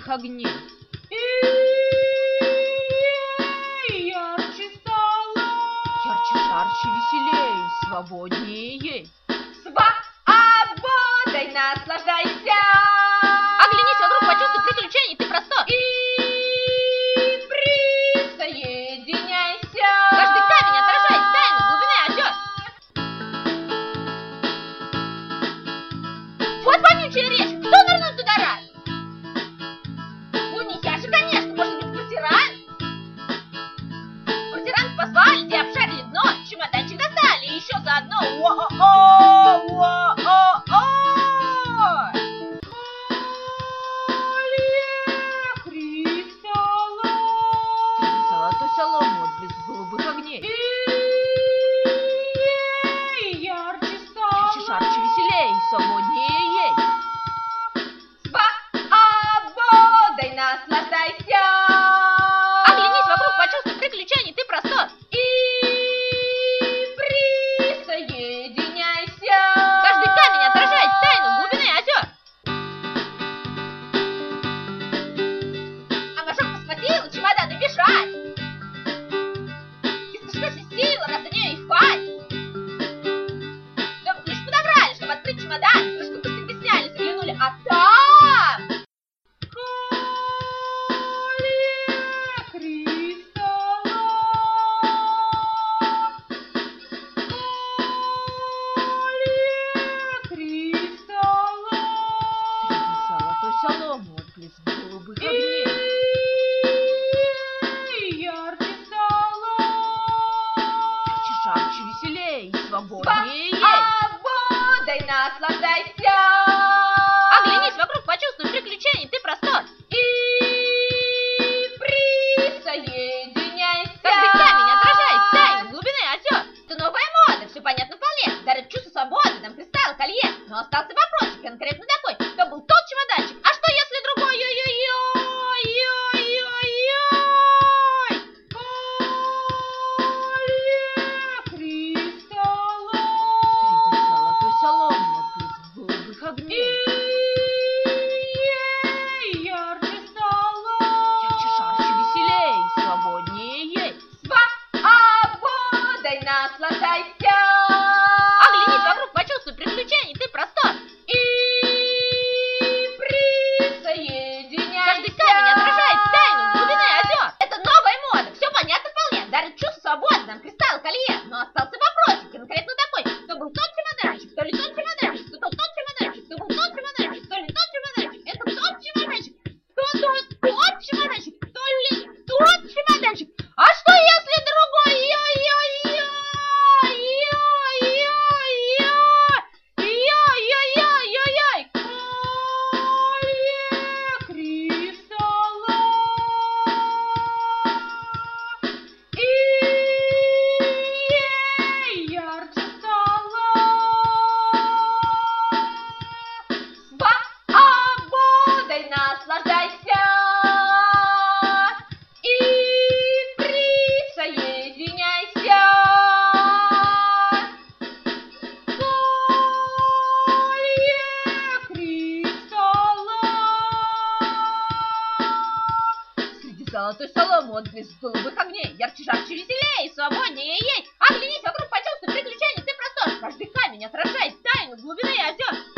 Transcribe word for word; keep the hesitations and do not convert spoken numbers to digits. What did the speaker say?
голубых огней. И ярче стало. Ярче, жарче, веселей, свободнее ей. Свободой наслаждайся. Оглянись вокруг, почувствуй приключений, ты простор. И присоединяйся. Каждый камень отражает тайну глубины озер. Вот вонючая речь, кто нырнул туда раз? Ну не я же, конечно, может быть квартирант. Квартирант позвали, те обшарили дно, чемоданчик достали, и еще заодно о-о-о, о-о-о. Золотой соломы отблеск голубых огней. И ярче стало. Ярче, жарче, веселей, свободнее ей. Свободой наслаждайся. Оглянись вокруг, почувствуй приключений, ты простор. И присоединяйся. Каждый камень отражает тайну глубины озер. А мажор посмотрел, чемоданы бежать. Если что же сила, раз за нее и хватит. Дома ключ подобрали, чтобы открыть чемодан. Крышку быстренько сняли, заглянули, а там... Золотой соломы отблеск голубых огней. И ярче стало. Ярче, жарче, веселей, свободнее ей. Свободой наслаждайся. Оглянись вокруг, почувствуй приключений, ты простор. И присоединяйся. Каждый камень отражает тайну глубины озер. Это новая мода, все понятно вполне. Дарит чувство свободы, нам кристалл, колье. Но остался вопросик конкретно такой. Кто был тот чемоданчик? А что если другой? Ой-ой-ой-ой-ой-ой. Кристалла. Среди золотой соломы отблеск голубых огней. И ярче стало. Ярче, жарче, веселей, свободнее ей. Свободой наслаждайся. Оглянись вокруг, почувствуй приключений, ты простор. И присоединяйся. Каждый камень отражает тайну глубины озер. Это новая мода, все понятно вполне. Дарит чувство свободы, нам кристалл, колье. Но остался вопросик конкретно такой. Кто был тот чемоданчик, кто ли тот чемоданчик, кто тот тот чемоданчик, кто был тот чемоданчик, кто ли тот чемоданчик. Это тот чемоданчик, кто тот тот чемоданчик, кто ли тот чемоданчик. А что если другой? Ой-ой-ой-ой-ой-ой-ой-ой-ой-ой-ой. Кристалла. И ярче стало. Свободой наслаждайся. И присоединяйся. Среди золотой соломы отблеск голубых огней. Ярче, жарче, веселей, свободнее ей. Оглянись вокруг, почувствуй приключений, ты простор. Каждый камень отражает тайну глубины озер.